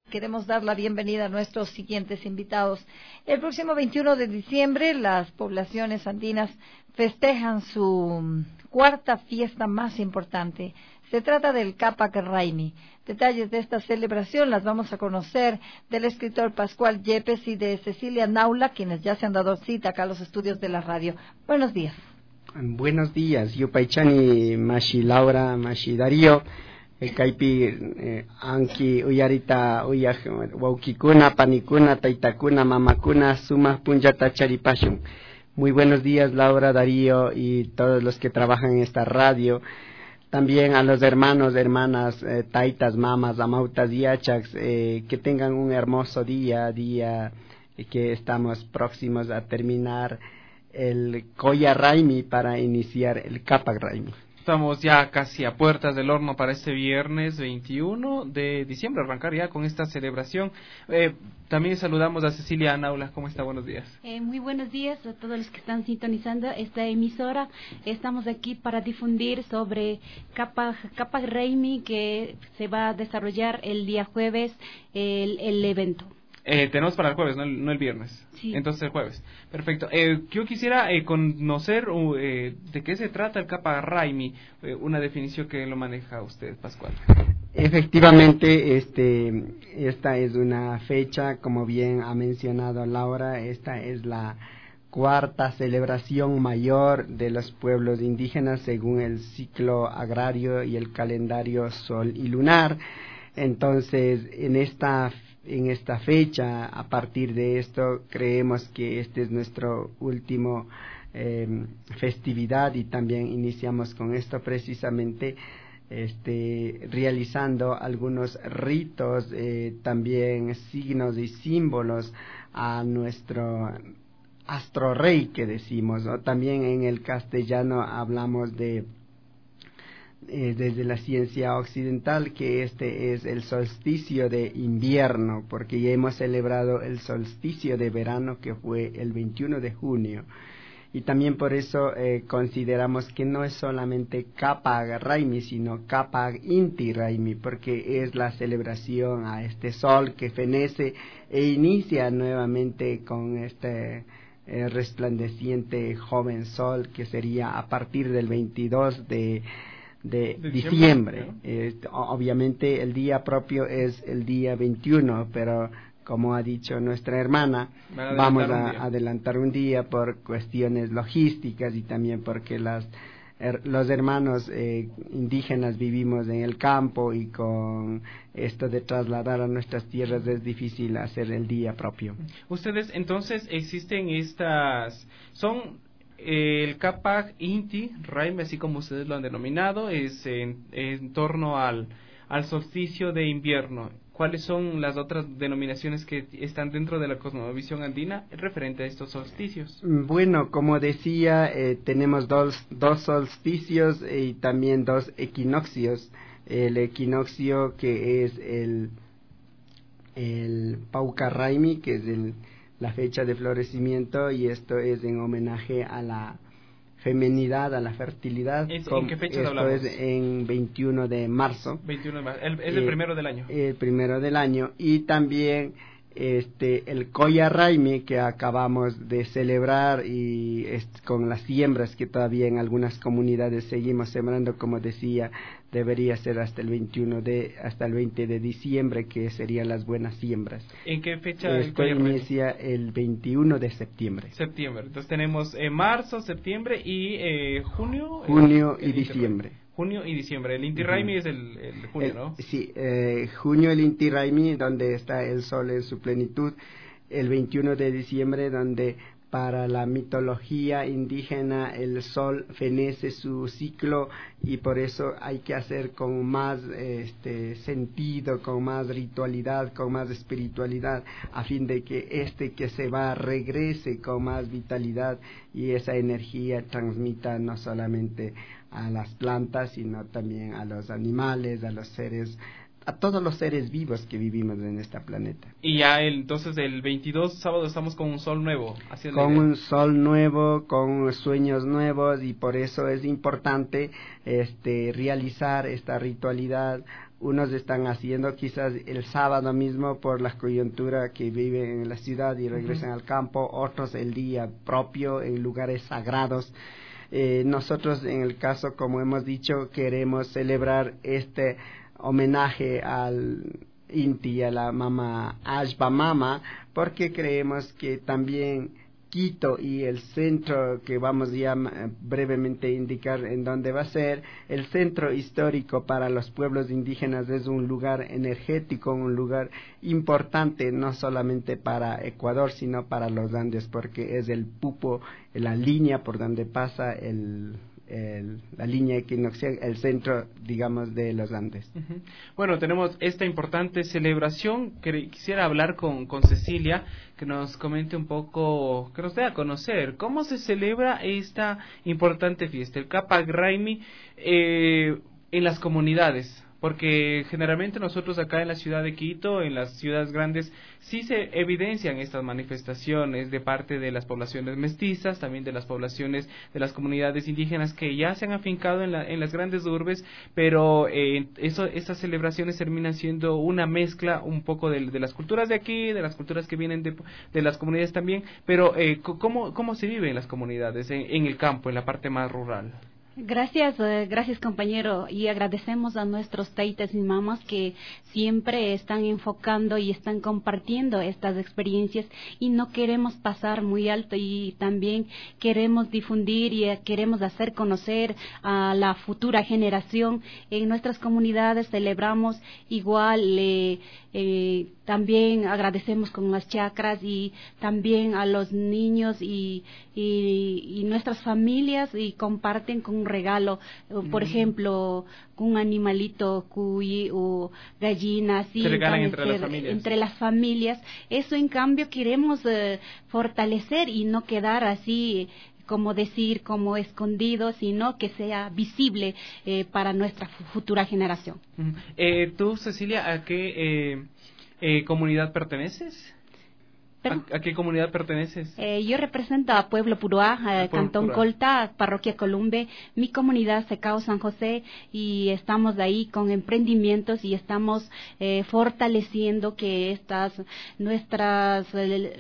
Queremos dar la bienvenida a nuestros siguientes invitados. El próximo 21 de diciembre, las poblaciones andinas festejan su cuarta fiesta más importante. Se trata del Capac Raimi. Detalles de esta celebración las vamos a conocer del escritor Pascual Yepes y de Cecilia Naula, quienes ya se han dado cita acá a los estudios de la radio. Buenos días. Buenos días. Yupaychani Mashi Laura, Mashi Darío. Kaipi anki uyarita uyaj waukikuna, panikuna, taitakuna, mamakuna, sumas punjata charipashun. Muy buenos días, Laura, Darío y todos los que trabajan en esta radio. También a los hermanos, hermanas, taitas, mamas, amautas y achaks, que tengan un hermoso día que estamos próximos a terminar el Koya Raimi para iniciar el Capac Raimi. Estamos ya casi a puertas del horno para este viernes 21 de diciembre, arrancar ya con esta celebración. También saludamos a Cecilia Naula. ¿Cómo está? Buenos días. Muy buenos días a todos los que están sintonizando esta emisora. Estamos aquí para difundir sobre Capac Raimi, que se va a desarrollar el día jueves el evento. Tenemos para el jueves, no el viernes. Sí. Entonces el jueves. Perfecto. Yo quisiera conocer de qué se trata el Capac Raimi, una definición que lo maneja usted, Pascual. Efectivamente, esta es una fecha, como bien ha mencionado Laura, esta es la cuarta celebración mayor de los pueblos indígenas según el ciclo agrario y el calendario sol y lunar. Entonces, en esta fecha, a partir de esto, creemos que este es nuestro último festividad y también iniciamos con esto precisamente realizando algunos ritos, también signos y símbolos a nuestro astro rey que decimos, ¿no? También en el castellano hablamos desde la ciencia occidental que este es el solsticio de invierno, porque ya hemos celebrado el solsticio de verano que fue el 21 de junio. Y también por eso consideramos que no es solamente Capac Raimi, sino Capac Inti Raimi, porque es la celebración a este sol que fenece e inicia nuevamente con este resplandeciente joven sol, que sería a partir del 22 de diciembre. Obviamente el día propio es el día 21, pero como ha dicho nuestra hermana, vamos a adelantar un día por cuestiones logísticas y también porque los hermanos indígenas vivimos en el campo y con esto de trasladar a nuestras tierras es difícil hacer el día propio. Ustedes entonces existen son el Capac Inti Raimi, así como ustedes lo han denominado, es en torno al solsticio de invierno. ¿Cuáles son las otras denominaciones que están dentro de la cosmovisión andina referente a estos solsticios? Bueno, como decía, tenemos dos solsticios y también dos equinoccios. El equinoccio que es el Pauca Raimi, que es la fecha de florecimiento, y esto es en homenaje a la femenidad, a la fertilidad. ¿En qué fecha hablamos? Esto es en 21 de marzo. 21 de marzo, es el primero del año. El primero del año. Y también el Koya Raimi, que acabamos de celebrar, y con las siembras que todavía en algunas comunidades seguimos sembrando, como decía, debería ser hasta el 20 de diciembre, que serían las buenas siembras. ¿En qué fecha? Esto inicia el 21 de septiembre. Entonces tenemos marzo, septiembre y junio. Junio y diciembre. Junio y diciembre. El Inti Raimi es el junio, ¿no? Sí, junio el Inti Raimi, donde está el sol en su plenitud. El 21 de diciembre, donde para la mitología indígena el sol fenece su ciclo, y por eso hay que hacer con más sentido, con más ritualidad, con más espiritualidad, a fin de que que se va regrese con más vitalidad y esa energía transmita no solamente a las plantas, sino también a los animales, a los seres, a todos los seres vivos que vivimos en este planeta. Y ya entonces el 22 sábado estamos con un sol nuevo. Con un sol nuevo, con sueños nuevos, y por eso es importante realizar esta ritualidad Unos están haciendo quizás el sábado mismo por la coyuntura que viven en la ciudad y regresan al campo, otros el día propio en lugares sagrados. Nosotros, en el caso, como hemos dicho, queremos celebrar este homenaje al Inti, a la Mama Ashba Mama, porque creemos que también Quito y el centro, que vamos ya brevemente a indicar en dónde va a ser, el centro histórico para los pueblos indígenas es un lugar energético, un lugar importante, no solamente para Ecuador, sino para los Andes, porque es el pupo, la línea por donde pasa la línea equinoccial, el centro, digamos, de los Andes. Uh-huh. Bueno, tenemos esta importante celebración. Quisiera hablar con Cecilia, que nos comente un poco, que nos dé a conocer cómo se celebra esta importante fiesta, el Capac Raimi, en las comunidades. Porque generalmente nosotros acá en la ciudad de Quito, en las ciudades grandes, sí se evidencian estas manifestaciones de parte de las poblaciones mestizas, también de las poblaciones de las comunidades indígenas que ya se han afincado en las grandes urbes, pero esas celebraciones terminan siendo una mezcla un poco de las culturas de aquí, de las culturas que vienen de las comunidades también, pero ¿cómo se vive en las comunidades, en el campo, en la parte más rural? Gracias compañero, y agradecemos a nuestros taitas y mamas que siempre están enfocando y están compartiendo estas experiencias, y no queremos pasar muy alto, y también queremos difundir y queremos hacer conocer a la futura generación. En nuestras comunidades celebramos igual, también agradecemos con las chacras, y también a los niños y nuestras familias, y comparten con un regalo, por ejemplo, un animalito, cuy o gallina, así se regalan entre las familias. Eso, en cambio, queremos fortalecer y no quedar así, como decir, como escondido, sino que sea visible para nuestra futura generación. Tú, Cecilia, ¿a qué comunidad perteneces? ¿A qué comunidad perteneces? Yo represento a Pueblo Puruá, Cantón Puruá. Colta, Parroquia Columbe, mi comunidad Secao San José, y estamos ahí con emprendimientos y estamos fortaleciendo que nuestras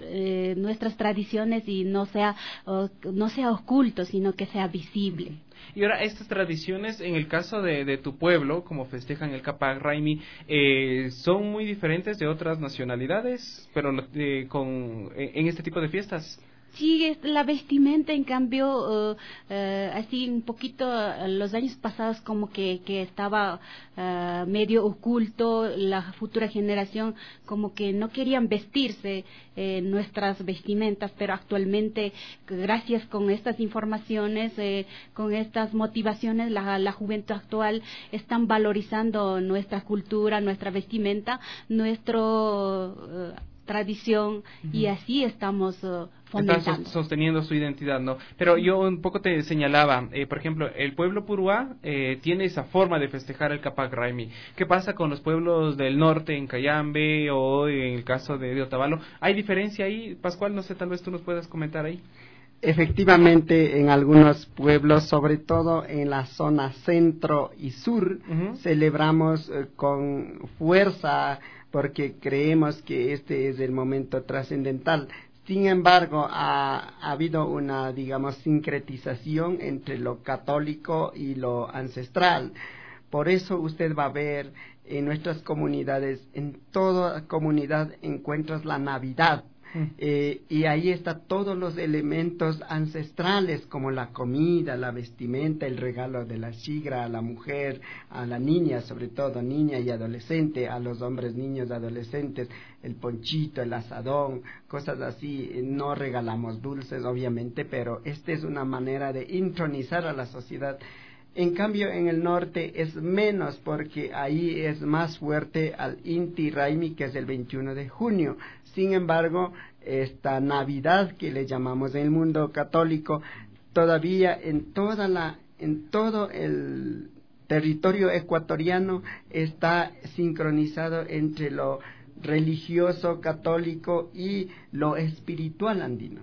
tradiciones y no sea oculto, sino que sea visible. Y ahora, estas tradiciones, en el caso de tu pueblo, como festejan el Capac Raimi, son muy diferentes de otras nacionalidades, pero en este tipo de fiestas. Sí, la vestimenta, en cambio, así un poquito, los años pasados como que estaba medio oculto, la futura generación como que no querían vestirse nuestras vestimentas, pero actualmente, gracias con estas informaciones, con estas motivaciones, la juventud actual están valorizando nuestra cultura, nuestra vestimenta, nuestro tradición, y así estamos fomentando. Están sosteniendo su identidad, ¿no? Pero yo un poco te señalaba, por ejemplo, el pueblo Puruá tiene esa forma de festejar el Capac Raimi. ¿Qué pasa con los pueblos del norte, en Cayambe o en el caso de Otavalo? ¿Hay diferencia ahí, Pascual? No sé, tal vez tú nos puedas comentar ahí. Efectivamente, en algunos pueblos, sobre todo en la zona centro y sur, celebramos con fuerza, porque creemos que este es el momento trascendental. Sin embargo, ha habido una, digamos, sincretización entre lo católico y lo ancestral. Por eso usted va a ver en nuestras comunidades, en toda comunidad encuentras la Navidad. Y ahí está todos los elementos ancestrales, como la comida, la vestimenta, el regalo de la chigra a la mujer, a la niña, sobre todo niña y adolescente, a los hombres, niños, adolescentes, el ponchito, el asadón, cosas así. No regalamos dulces, obviamente, pero esta es una manera de intronizar a la sociedad. En cambio, en el norte es menos, porque ahí es más fuerte al Inti Raimi, que es el 21 de junio. Sin embargo, esta Navidad que le llamamos en el mundo católico, todavía en todo el territorio ecuatoriano está sincronizado entre lo religioso católico y lo espiritual andino.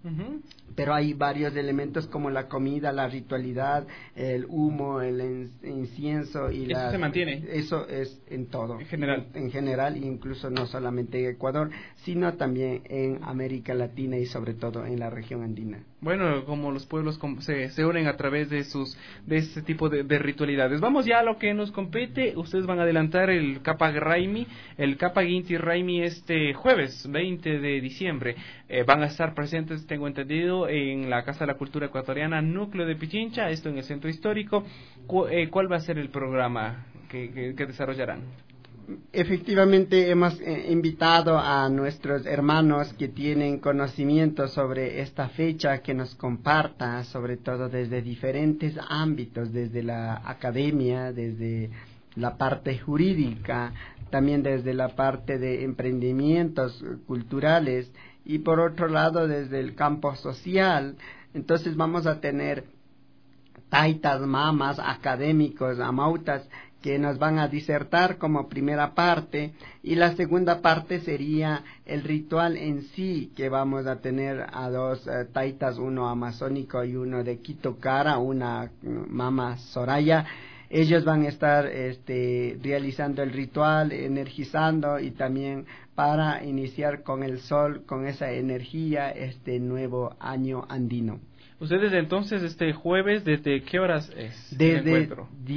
Pero hay varios elementos como la comida, la ritualidad, el humo, el incienso y eso se mantiene. Eso es en todo. En general, incluso no solamente en Ecuador, sino también en América Latina y sobre todo en la región andina. Bueno, como los pueblos se unen a través de este tipo de ritualidades. Vamos ya a lo que nos compete. Ustedes van a adelantar el Capac Raimi, el Capac Inti Raimi este jueves 20 de diciembre. Van a estar presentes, tengo entendido, en la Casa de la Cultura Ecuatoriana Núcleo de Pichincha, esto en el Centro Histórico. ¿Cuál va a ser el programa que desarrollarán? Efectivamente, hemos invitado a nuestros hermanos que tienen conocimiento sobre esta fecha, que nos comparta, sobre todo desde diferentes ámbitos, desde la academia, desde la parte jurídica, también desde la parte de emprendimientos culturales y por otro lado desde el campo social. Entonces vamos a tener taitas, mamas, académicos, amautas, que nos van a disertar como primera parte, y la segunda parte sería el ritual en sí, que vamos a tener a dos taitas, uno amazónico y uno de Quito Cara, una mama Soraya. Ellos van a estar realizando el ritual, energizando y también para iniciar con el sol, con esa energía, este nuevo año andino. Ustedes entonces este jueves, ¿desde qué horas es? Desde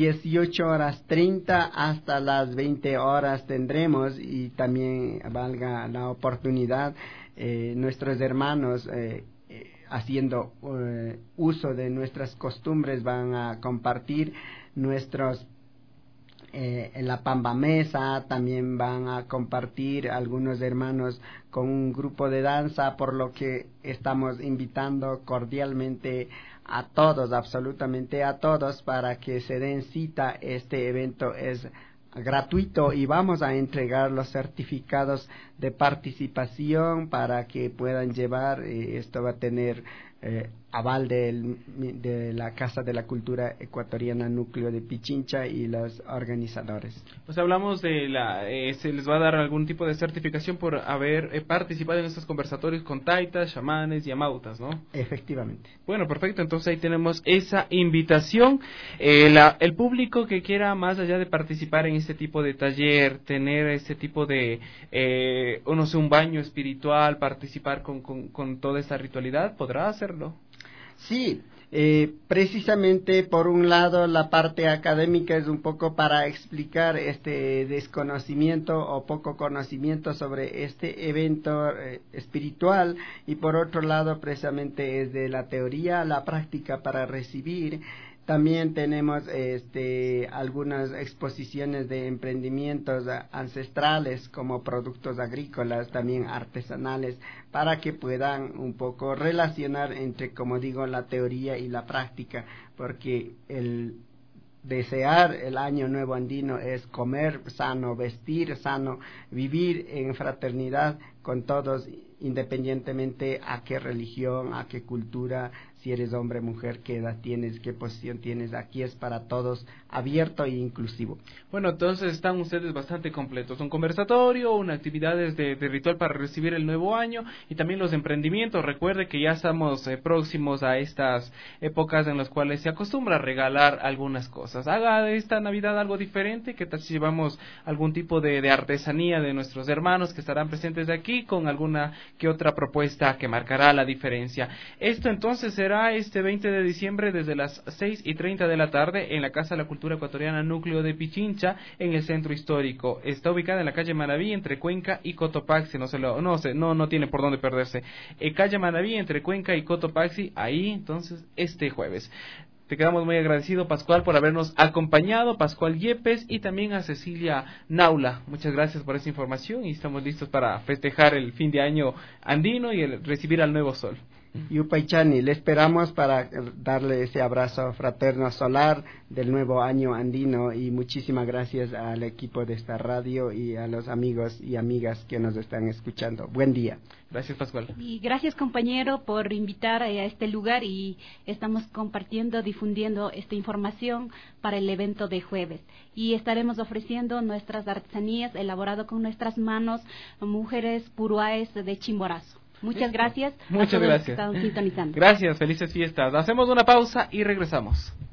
18:30 hasta las 20 horas tendremos, y también valga la oportunidad, nuestros hermanos haciendo uso de nuestras costumbres van a compartir nuestros en la Pamba Mesa, también van a compartir algunos hermanos con un grupo de danza, por lo que estamos invitando cordialmente a todos, absolutamente a todos, para que se den cita. Este evento es gratuito y vamos a entregar los certificados de participación para que puedan llevar. Esto va a tener aval de la Casa de la Cultura Ecuatoriana Núcleo de Pichincha y los organizadores. Pues hablamos de se les va a dar algún tipo de certificación por haber participado en estos conversatorios con taitas, chamanes y amautas, ¿no? Efectivamente. Bueno, perfecto, entonces ahí tenemos esa invitación. El público que quiera, más allá de participar en este tipo de taller, tener este tipo de, no sé, un baño espiritual, participar con toda esta ritualidad, ¿podrá hacerlo? Sí, precisamente por un lado la parte académica es un poco para explicar este desconocimiento o poco conocimiento sobre este evento espiritual, y por otro lado precisamente es de la teoría a la práctica para recibir. También tenemos algunas exposiciones de emprendimientos ancestrales como productos agrícolas, también artesanales, para que puedan un poco relacionar entre, como digo, la teoría y la práctica, porque el desear el año nuevo andino es comer sano, vestir sano, vivir en fraternidad con todos, independientemente a qué religión, a qué cultura, si eres hombre, mujer, qué edad tienes, qué posición tienes. Aquí es para todos, abierto e inclusivo. Bueno, entonces están ustedes bastante completos. Un conversatorio, una actividades de ritual para recibir el nuevo año y también los emprendimientos. Recuerde que ya estamos próximos a estas épocas en las cuales se acostumbra a regalar algunas cosas. Haga de esta Navidad algo diferente. ¿Qué tal si llevamos algún tipo de artesanía de nuestros hermanos que estarán presentes aquí con alguna que otra propuesta que marcará la diferencia? Esto entonces será este 20 de diciembre desde las 6:30 de la tarde en la Casa de la Cultura Ecuatoriana Núcleo de Pichincha en el Centro Histórico. Está ubicada en la calle Manaví entre Cuenca y Cotopaxi, no tiene por dónde perderse. Calle Manaví entre Cuenca y Cotopaxi, ahí entonces este jueves. Te quedamos muy agradecido, Pascual, por habernos acompañado, Pascual Yepes, y también a Cecilia Naula. Muchas gracias por esa información y estamos listos para festejar el fin de año andino y recibir al nuevo sol. Yupaychani, le esperamos para darle ese abrazo fraterno solar del nuevo año andino, y muchísimas gracias al equipo de esta radio y a los amigos y amigas que nos están escuchando. Buen día. Gracias, Pascual. Y gracias, compañero, por invitar a este lugar, y estamos compartiendo, difundiendo esta información para el evento de jueves. Y estaremos ofreciendo nuestras artesanías elaboradas con nuestras manos, mujeres puruáes de Chimborazo. Muchas gracias. Muchas a todos gracias. los que están sintonizando. Gracias, felices fiestas. Hacemos una pausa y regresamos.